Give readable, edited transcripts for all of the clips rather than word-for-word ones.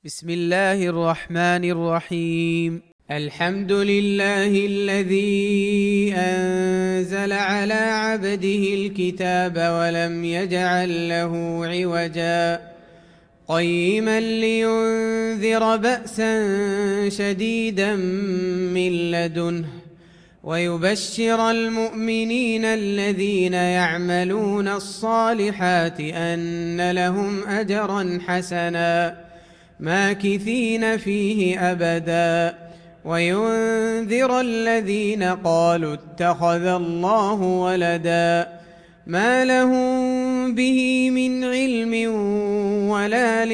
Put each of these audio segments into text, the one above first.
بسم الله الرحمن الرحيم. الحمد لله الذي أنزل على عبده الكتاب ولم يجعل له عوجا قيما لينذر بأسا شديدا من لدنه ويبشر المؤمنين الذين يعملون الصالحات أن لهم أجرا حسنا ماكثين فيه أبدا وينذر الذين قالوا اتخذ الله ولدا ما لهم به من علم ولا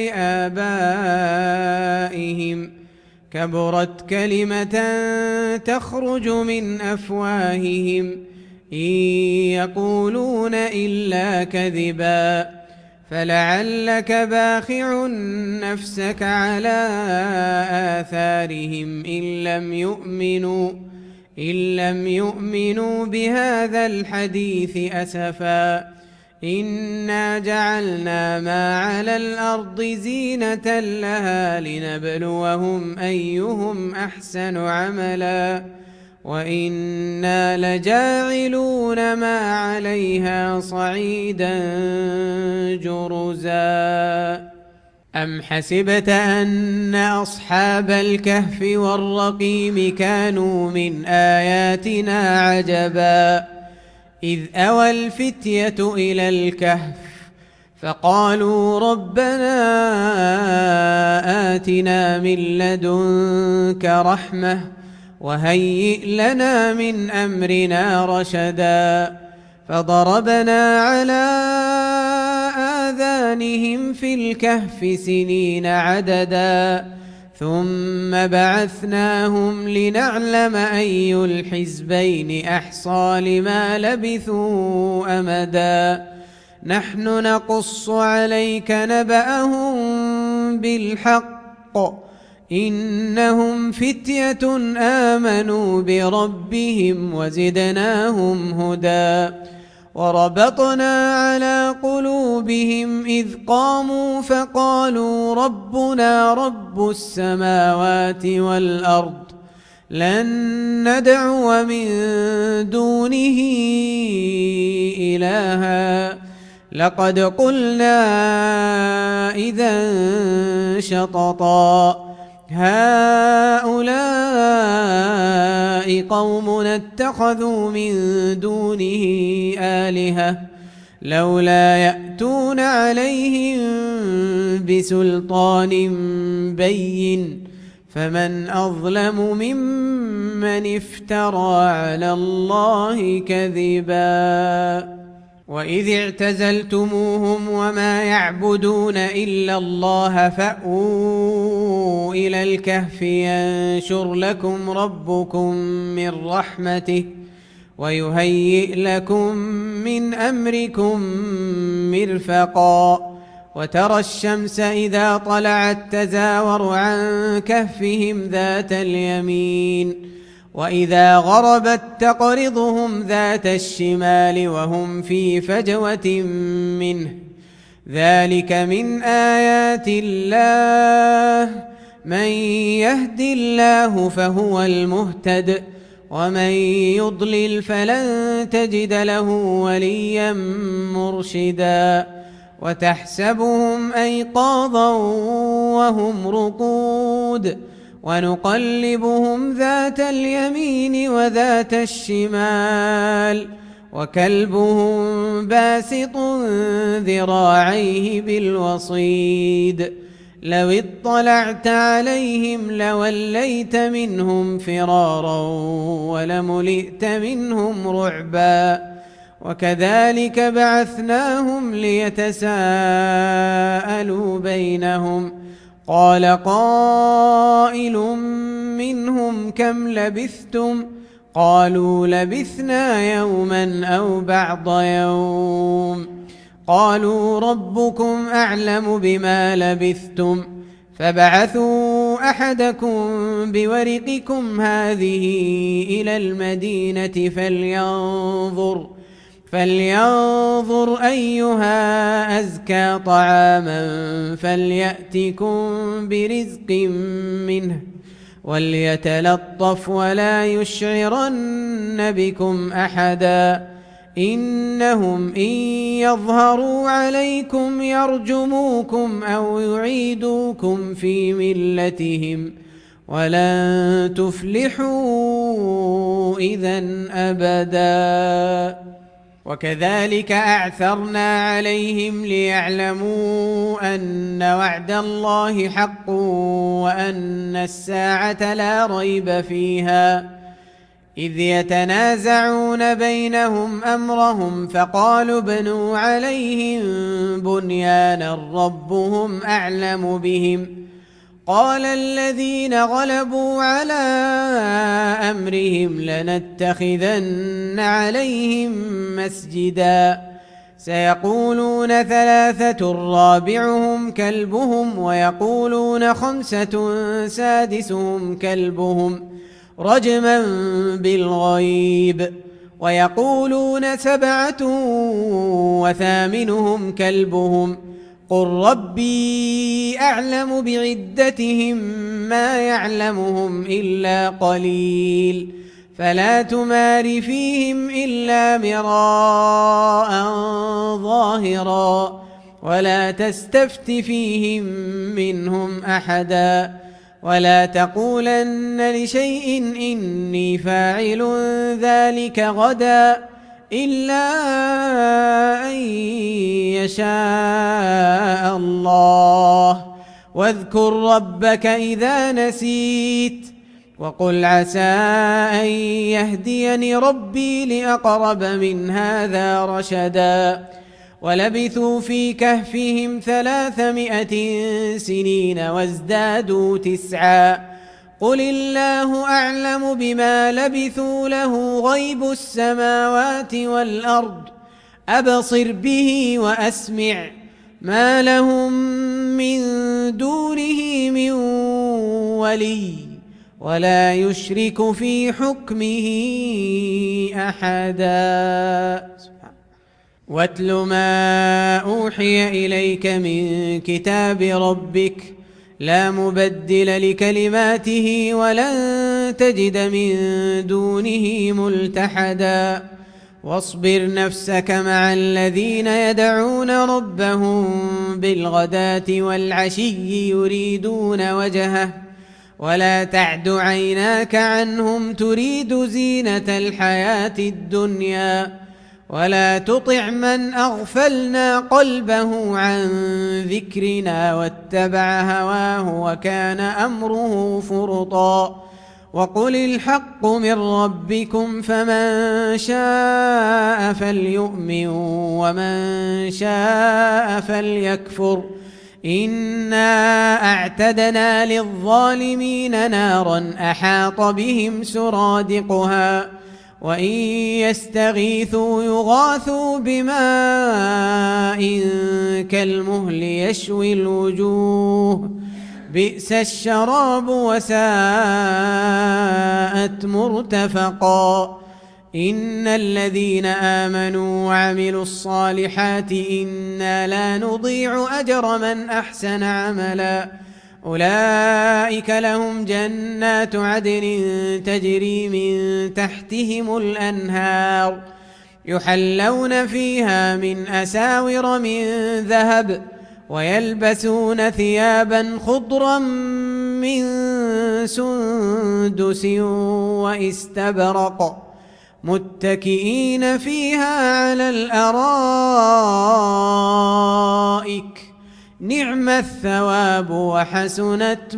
لآبائهم كبرت كلمة تخرج من أفواههم إن يقولون إلا كذبا فلعلك باخع نفسك على آثارهم إن لم يؤمنوا بهذا الحديث أسفا إنا جعلنا ما على الأرض زينة لها لنبلوهم أيهم أحسن عملا وإنا لجاعلون ما عليها صعيدا جرزا أم حسبت أن أصحاب الكهف والرقيم كانوا من آياتنا عجبا إذ أوى الفتية إلى الكهف فقالوا ربنا آتنا من لدنك رحمة وهيئ لنا من أمرنا رشدا فضربنا على آذانهم في الكهف سنين عددا ثم بعثناهم لنعلم أي الحزبين أحصى لما لبثوا أمدا نحن نقص عليك نبأهم بالحق إنهم فتية آمنوا بربهم وزدناهم هدى وربطنا على قلوبهم إذ قاموا فقالوا ربنا رب السماوات والأرض لن ندعو من دونه إلها لقد قلنا إذا شططا هؤلاء قومنا اتخذوا من دونه آلهة لولا يأتون عليهم بسلطان بين فمن أظلم ممن افترى على الله كذبا وإذ اعتزلتموهم وما يعبدون إلا الله فأووا إلى الكهف ينشر لكم ربكم من رحمته ويهيئ لكم من أمركم مرفقا وترى الشمس إذا طلعت تزاور عن كهفهم ذات اليمين وإذا غربت تقرضهم ذات الشمال وهم في فجوة منه ذلك من آيات الله من يهد الله فهو المهتد ومن يضلل فلن تجد له وليا مرشدا وتحسبهم أيقاظا وهم رقود ونقلبهم ذات اليمين وذات الشمال وكلبهم باسط ذراعيه بالوصيد لو اطلعت عليهم لوليت منهم فرارا ولملئت منهم رعبا وكذلك بعثناهم ليتساءلوا بينهم قال قائل منهم كم لبثتم قالوا لبثنا يوما أو بعض يوم قالوا ربكم أعلم بما لبثتم فبعثوا أحدكم بورقكم هذه إلى المدينة فلينظر أيها أزكى طعاما فليأتكم برزق منه وليتلطف ولا يشعرن بكم أحدا إنهم إن يظهروا عليكم يرجموكم أو يعيدوكم في ملتهم ولن تفلحوا إذن أبدا. وكذلك أعثرنا عليهم ليعلموا أن وعد الله حق وأن الساعة لا ريب فيها إذ يتنازعون بينهم أمرهم فقالوا ابنوا عليهم بنيانا ربهم أعلم بهم قال الذين غلبوا على أمرهم لنتخذن عليهم مسجدا سيقولون ثلاثة رابعهم كلبهم ويقولون خمسة سادسهم كلبهم رجما بالغيب ويقولون سبعة وثامنهم كلبهم قل ربي أعلم بعدتهم ما يعلمهم إلا قليل فلا تمار فيهم إلا مراء ظاهرا ولا تستفت فيهم منهم أحدا ولا تقولن لشيء إني فاعل ذلك غدا إلا أن يشاء الله واذكر ربك إذا نسيت وقل عسى أن يهديني ربي لأقرب من هذا رشدا ولبثوا في كهفهم 300 سنين وازدادوا 9 قل الله أعلم بما لبثوا له غيب السماوات والأرض أبصر به وأسمع ما لهم من دونه من ولي ولا يشرك في حكمه أحدا واتل ما أوحي إليك من كتاب ربك لا مبدل لكلماته ولن تجد من دونه ملتحدا واصبر نفسك مع الذين يدعون ربهم بالغداة والعشي يريدون وجهه ولا تعد عيناك عنهم تريد زينة الحياة الدنيا ولا تطع من أغفلنا قلبه عن ذكرنا واتبع هواه وكان أمره فرطا وقل الحق من ربكم فمن شاء فليؤمن ومن شاء فليكفر إنا أعتدنا للظالمين نارا أحاط بهم سرادقها وإن يستغيثوا يغاثوا بماء كالمهل يشوي الوجوه بئس الشراب وساءت مرتفقا إن الذين آمنوا وعملوا الصالحات إنا لا نضيع أجر من أحسن عملا أولئك لهم جنات عدن تجري من تحتهم الأنهار يحلون فيها من أساور من ذهب ويلبسون ثيابا خضرا من سندس واستبرق متكئين فيها على الأرائك نعم الثواب وحسنت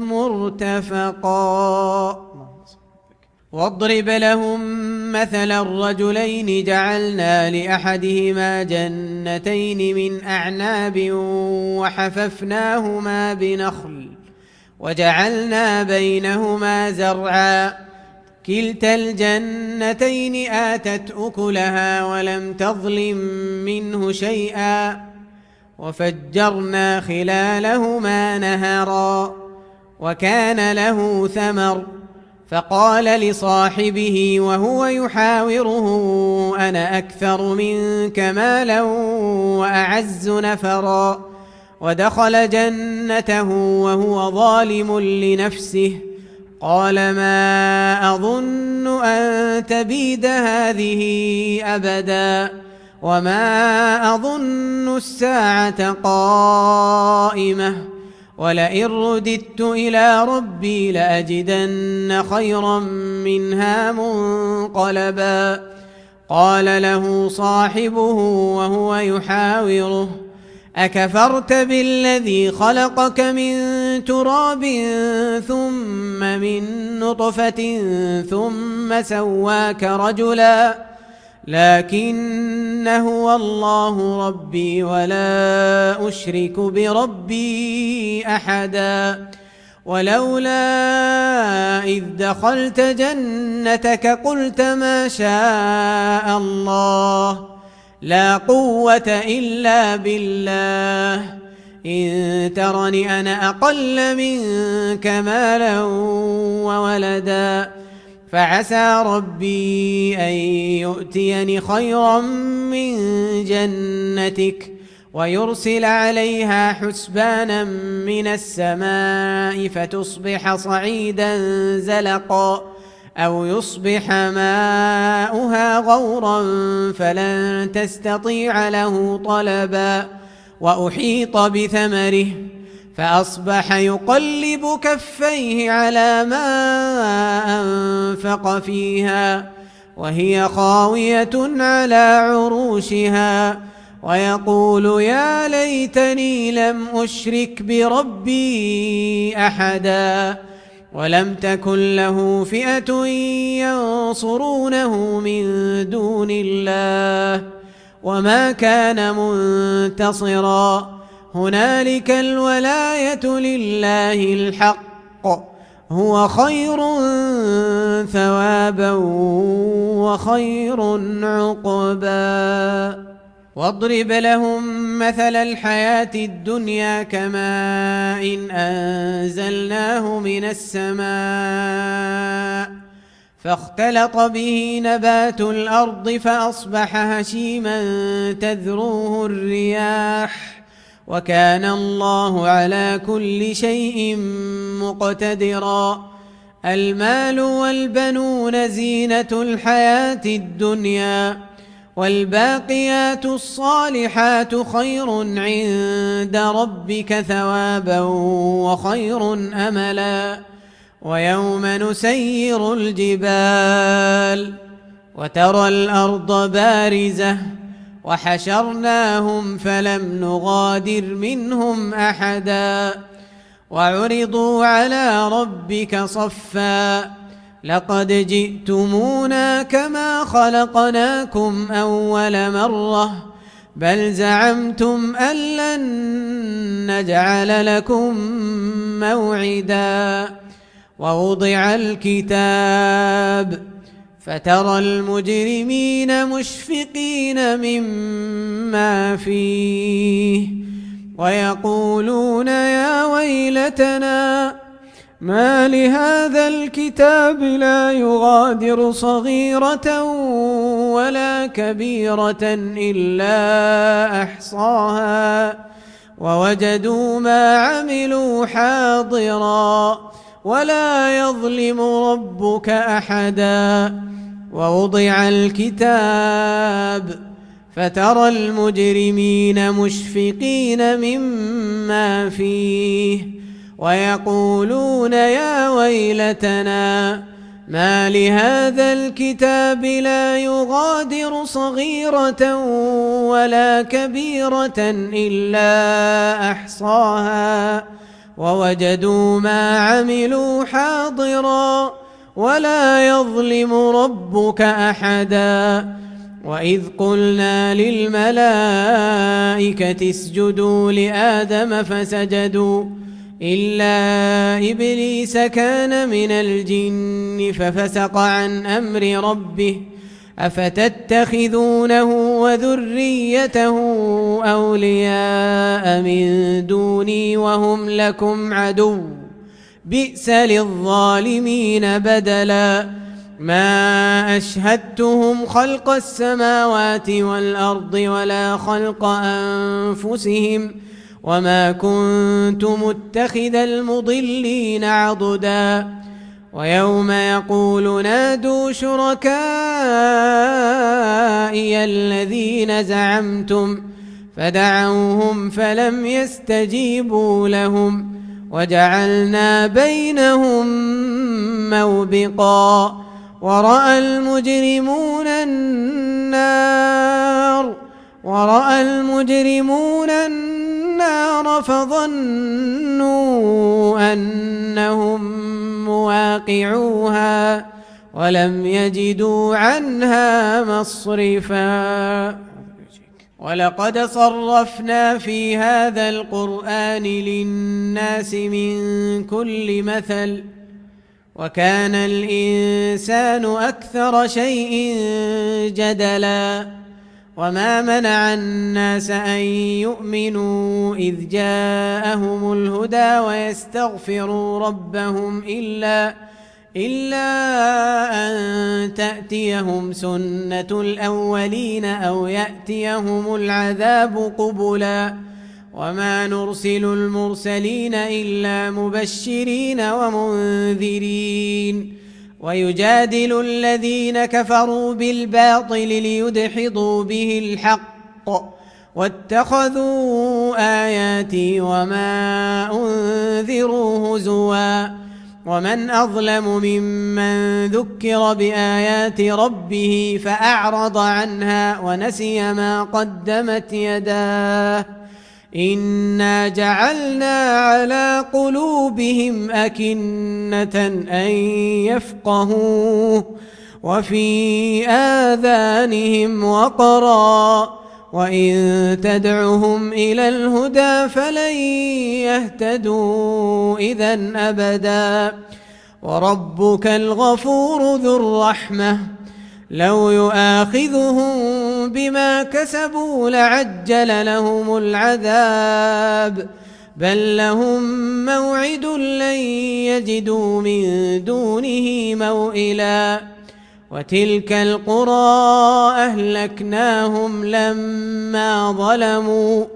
مرتفقا واضرب لهم مثل الرجلين جعلنا لأحدهما جنتين من أعناب وحففناهما بنخل وجعلنا بينهما زرعا كلتا الجنتين آتت أكلها ولم تظلم منه شيئا وفجرنا خلالهما نهرا وكان له ثمر فقال لصاحبه وهو يحاوره أنا أكثر منك مالا وأعز نفرا ودخل جنته وهو ظالم لنفسه قال ما أظن أن تبيد هذه أبدا وما أظن الساعة قائمة ولئن رددت إلى ربي لأجدن خيرا منها منقلبا قال له صاحبه وهو يحاوره أكفرت بالذي خلقك من تراب ثم من نطفة ثم سواك رجلا لكن هو الله ربي ولا أشرك بربي أحدا ولولا إذ دخلت جنتك قلت ما شاء الله لا قوة إلا بالله إن ترني أنا أقل منك مالا وولدا فعسى ربي أن يؤتيني خيرا من جنتك ويرسل عليها حسبانا من السماء فتصبح صعيدا زلقا أو يصبح ماؤها غورا فلن تستطيع له طلبا وأحيط بثمره فأصبح يقلب كفيه على ما أنفق فيها وهي خاوية على عروشها ويقول يا ليتني لم أشرك بربي أحدا ولم تكن له فئة ينصرونه من دون الله وما كان منتصرا هنالك الولاية لله الحق هو خير ثوابا وخير عقبا واضرب لهم مثل الحياة الدنيا كماء أنزلناه من السماء فاختلط به نبات الأرض فأصبح هشيما تذروه الرياح وكان الله على كل شيء مقتدرا المال والبنون زينة الحياة الدنيا والباقيات الصالحات خير عند ربك ثوابا وخير أملا ويوم نسير الجبال وترى الأرض بارزة وحشرناهم فلم نغادر منهم أحدا وعرضوا على ربك صفا لقد جئتمونا كما خلقناكم أول مرة بل زعمتم أن لن نجعل لكم موعدا ووضع الكتاب فترى المجرمين مشفقين مما فيه ويقولون يا ويلتنا ما لهذا الكتاب لا يغادر صغيرة ولا كبيرة إلا أحصاها ووجدوا ما عملوا حاضرا ولا يظلم ربك أحدا ووضع الكتاب فترى المجرمين مشفقين مما فيه ويقولون يا ويلتنا ما لهذا الكتاب لا يغادر صغيرة ولا كبيرة إلا أحصاها ووجدوا ما عملوا حاضرا ولا يظلم ربك أحدا وإذ قلنا للملائكة اسجدوا لآدم فسجدوا إلا إبليس كان من الجن ففسق عن أمر ربه أفتتخذونه وذريته أولياء من دوني وهم لكم عدو بئس للظالمين بدلا ما أشهدتهم خلق السماوات والأرض ولا خلق أنفسهم وما كنت متخذ المضلين عضدا ويوم يقول نادوا شركائي الذين زعمتم فدعوهم فلم يستجيبوا لهم وجعلنا بينهم موبقا ورأى المجرمون النار فظنوا أنهم مواقعوها ولم يجدوا عنها مصرفا ولقد صرفنا في هذا القرآن للناس من كل مثل وكان الإنسان أكثر شيء جدلا وما منع الناس أن يؤمنوا إذ جاءهم الهدى ويستغفروا ربهم إلا أن تأتيهم سنة الأولين أو يأتيهم العذاب قبلا وما نرسل المرسلين إلا مبشرين ومنذرين ويجادل الذين كفروا بالباطل ليدحضوا به الحق واتخذوا آياتي وما أنذروا هزوا ومن أظلم ممن ذكر بآيات ربه فأعرض عنها ونسي ما قدمت يداه إنا جعلنا على قلوبهم أكنة أن يفقهوه وفي آذانهم وقرا وإن تدعهم إلى الهدى فلن يهتدوا إذن أبدا وربك الغفور ذو الرحمة لو يؤاخذهم بما كسبوا لعجل لهم العذاب بل لهم موعد لن يجدوا من دونه موئلا وتلك القرى أهلكناهم لما ظلموا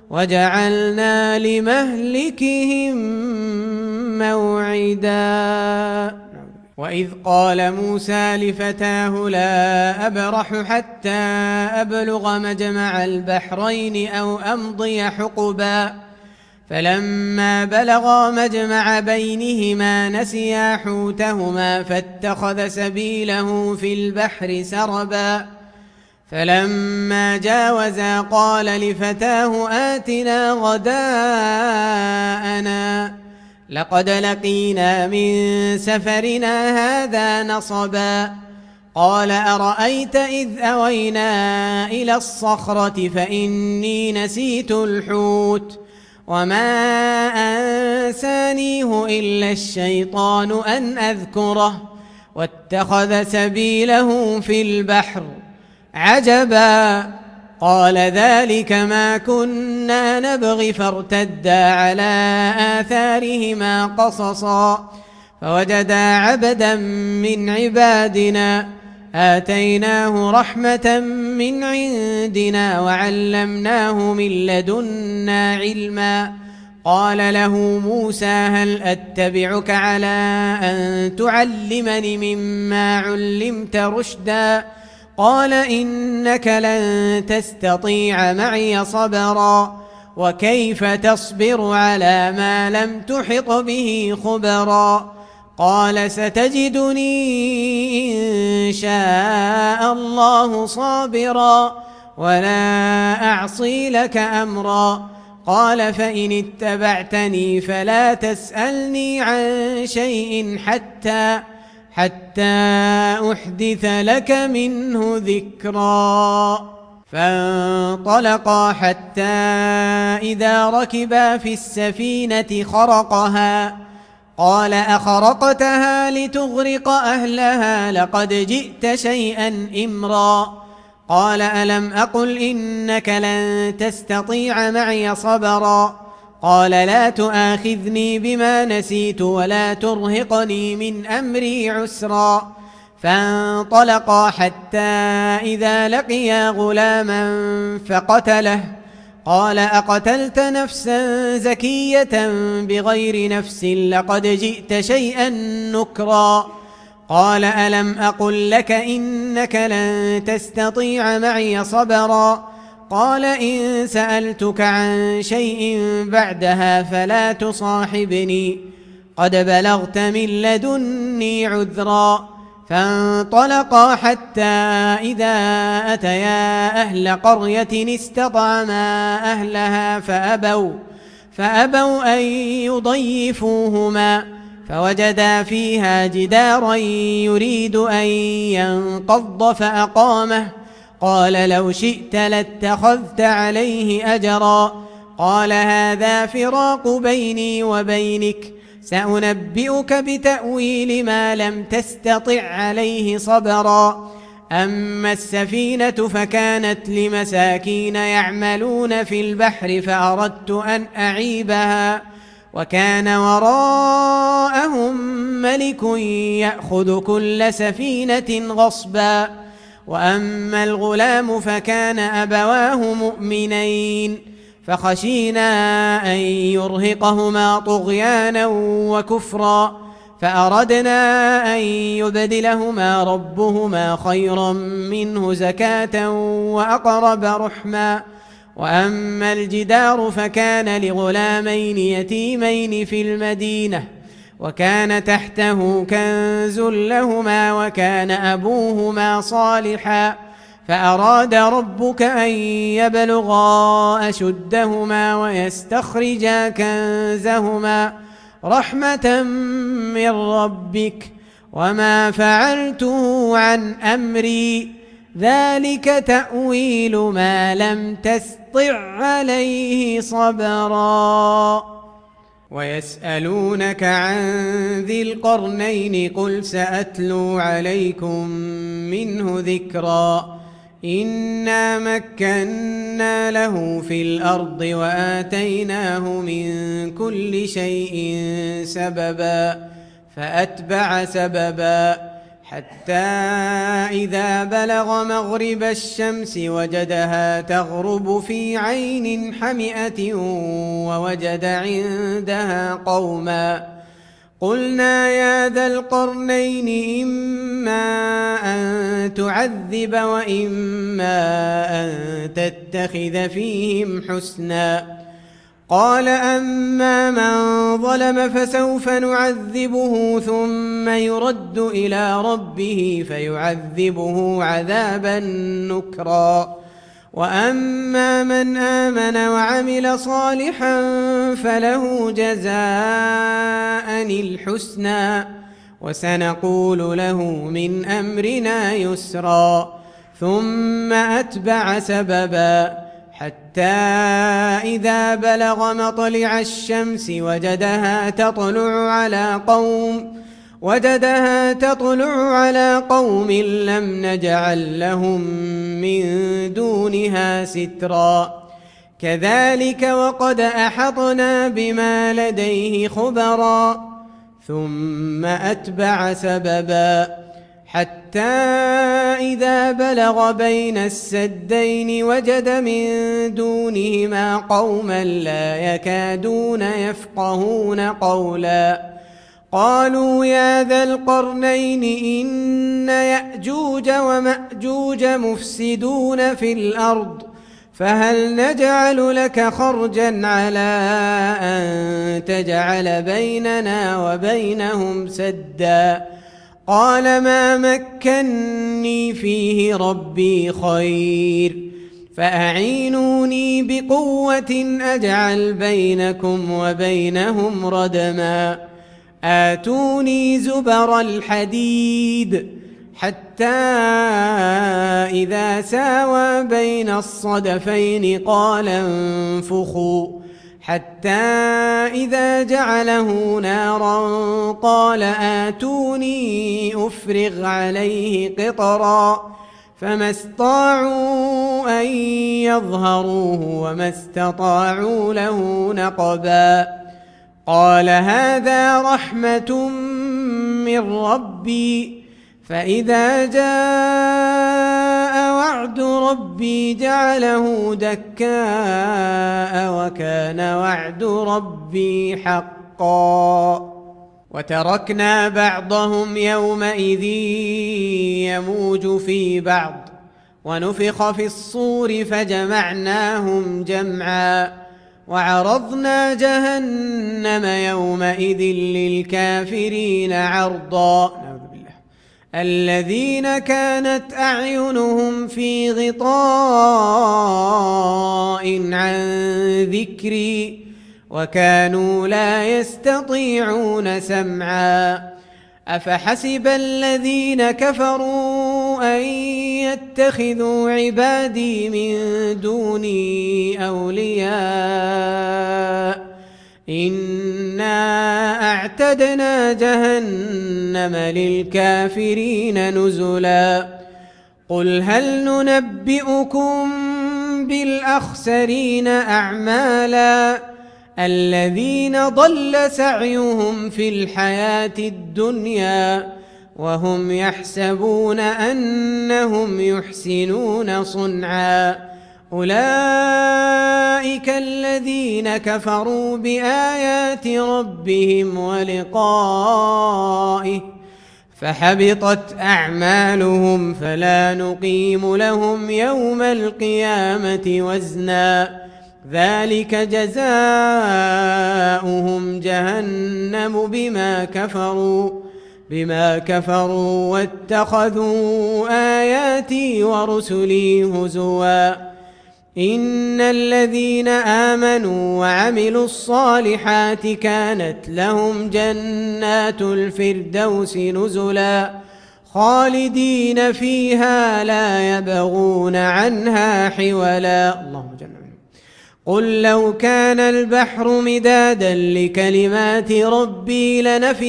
وجعلنا لمهلكهم موعدا وإذ قال موسى لفتاه لا أبرح حتى أبلغ مجمع البحرين أو أمضي حقبا فلما بلغا مجمع بينهما نسيا حوتهما فاتخذ سبيله في البحر سربا فلما جاوزا قال لفتاه آتنا غداءنا لقد لقينا من سفرنا هذا نصبا قال أرأيت إذ أوينا إلى الصخرة فإني نسيت الحوت وما أنسانيه إلا الشيطان أن أذكره واتخذ سبيله في البحر عجبا قال ذلك ما كنا نبغي فارتدا على آثارهما قصصا فوجدا عبدا من عبادنا آتيناه رحمة من عندنا وعلمناه من لدنا علما قال له موسى هل أتبعك على أن تعلمني مما علمت رشدا قال إنك لن تستطيع معي صبرا وكيف تصبر على ما لم تحط به خبرا قال ستجدني إن شاء الله صابرا ولا أعصي لك أمرا قال فإن اتبعتني فلا تسألني عن شيء حتى أحدث لك منه ذكرا فانطلقا حتى إذا ركبا في السفينة خرقها قال أخرقتها لتغرق أهلها لقد جئت شيئا إمرا قال ألم أقل إنك لن تستطيع معي صبرا قال لا تؤاخذني بما نسيت ولا ترهقني من أمري عسرا فانطلقا حتى إذا لقيا غلاما فقتله قال أقتلت نفسا زكية بغير نفس لقد جئت شيئا نكرا قال ألم أقل لك إنك لن تستطيع معي صبرا قال إن سألتك عن شيء بعدها فلا تصاحبني قد بلغت من لدني عذرا فانطلقا حتى إذا أتيا أهل قرية استطعما أهلها فأبوا أن يضيفوهما فوجدا فيها جدارا يريد أن ينقض فأقامه قال لو شئت لاتخذت عليه أجرا قال هذا فراق بيني وبينك سأنبئك بتأويل ما لم تستطع عليه صبرا أما السفينة فكانت لمساكين يعملون في البحر فأردت أن أعيبها وكان وراءهم ملك يأخذ كل سفينة غصبا وأما الغلام فكان أبواه مؤمنين فخشينا أن يرهقهما طغيانا وكفرا فأردنا أن يبدلهما ربهما خيرا منه زكاة وأقرب رحما وأما الجدار فكان لغلامين يتيمين في المدينة وكان تحته كنز لهما وكان أبوهما صالحا فأراد ربك أن يبلغا أشدهما ويستخرجا كنزهما رحمة من ربك وما فعلته عن أمري ذلك تأويل ما لم تستطع عليه صبرا ويسألونك عن ذي القرنين قل سأتلو عليكم منه ذكرا إنا مكنا له في الأرض وآتيناه من كل شيء سببا فأتبع سببا حتى إذا بلغ مغرب الشمس وجدها تغرب في عين حمئة ووجد عندها قوما قلنا يا ذا القرنين إما أن تعذب وإما أن تتخذ فيهم حسنا قال أما من ظلم فسوف نعذبه ثم يرد إلى ربه فيعذبه عذابا نكرا وأما من آمن وعمل صالحا فله جزاء الحسنى وسنقول له من أمرنا يسرا ثم أتبع سببا حتى إذا بلغ مطلع الشمس وجدها تطلع على قوم لم نجعل لهم من دونها سترا كذلك وقد أحطنا بما لديه خبرا ثم أتبع سببا حتى إذا بلغ بين السدين وجد من دونهما قوما لا يكادون يفقهون قولا قالوا يا ذا القرنين إن يأجوج ومأجوج مفسدون في الأرض فهل نجعل لك خرجا على أن تجعل بيننا وبينهم سدا قال ما مكني فيه ربي خير فأعينوني بقوة أجعل بينكم وبينهم ردما آتوني زبر الحديد حتى إذا ساوى بين الصدفين قال انفخوا حتى إذا جعله نارا قال آتوني أفرغ عليه قطرا فما استطاعوا أن يظهروه وما استطاعوا له نقبا قال هذا رحمة من ربي فإذا جاء وعد ربي جعله دكاء وكان وعد ربي حقا وتركنا بعضهم يومئذ يموج في بعض ونفخ في الصور فجمعناهم جمعا وعرضنا جهنم يومئذ للكافرين عرضا الذين كانت أعينهم في غطاء عن ذكري وكانوا لا يستطيعون سمعا أفحسب الذين كفروا أن يتخذوا عبادي من دوني أولياء إنا أعتدنا جهنم للكافرين نزلا قل هل ننبئكم بالأخسرين أعمالا الذين ضل سعيهم في الحياة الدنيا وهم يحسبون أنهم يحسنون صنعا أولئك الذين كفروا بآيات ربهم ولقائه فحبطت أعمالهم فلا نقيم لهم يوم القيامة وزنا ذلك جزاؤهم جهنم بما كفروا واتخذوا آياتي ورسلي هزوا إن الذين آمنوا وعملوا الصالحات كانت لهم جنات الفردوس نزلا خالدين فيها لا يبغون عنها حولا اللهم جنة. قل لو كان البحر مدادا لكلمات ربي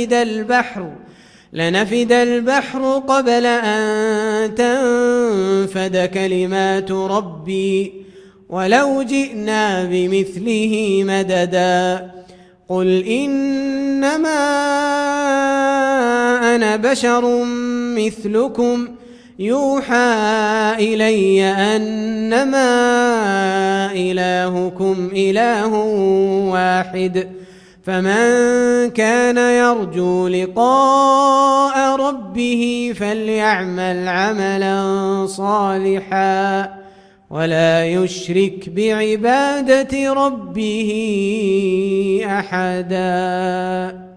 لنفد البحر قبل أن تنفد كلمات ربي ولو جئنا بمثله مددا قل إنما أنا بشر مثلكم يوحى إلي أنما إلهكم إله واحد فمن كان يرجو لقاء ربه فليعمل عملا صالحا ولا يشرك بعبادة ربه أحدا.